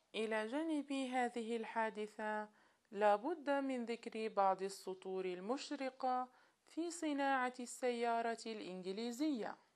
إلى جانب هذه الحادثة، لا بد من ذكر بعض السطور المشرقة في صناعة السيارة الإنجليزية.